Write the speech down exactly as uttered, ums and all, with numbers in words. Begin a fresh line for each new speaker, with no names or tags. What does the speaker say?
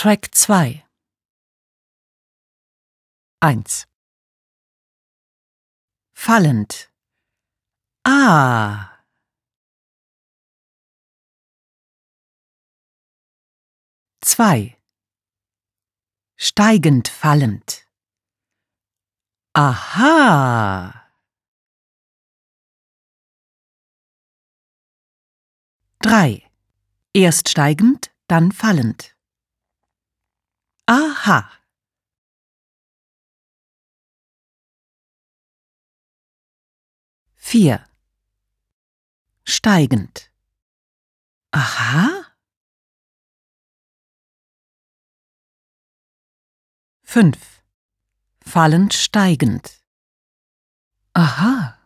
Track zwei. eins. Fallend. Ah. zwei. Steigend fallend. Aha. drei. Erst steigend, dann fallend. Aha. vier. Steigend. Aha. fünf. Fallend steigend. Aha.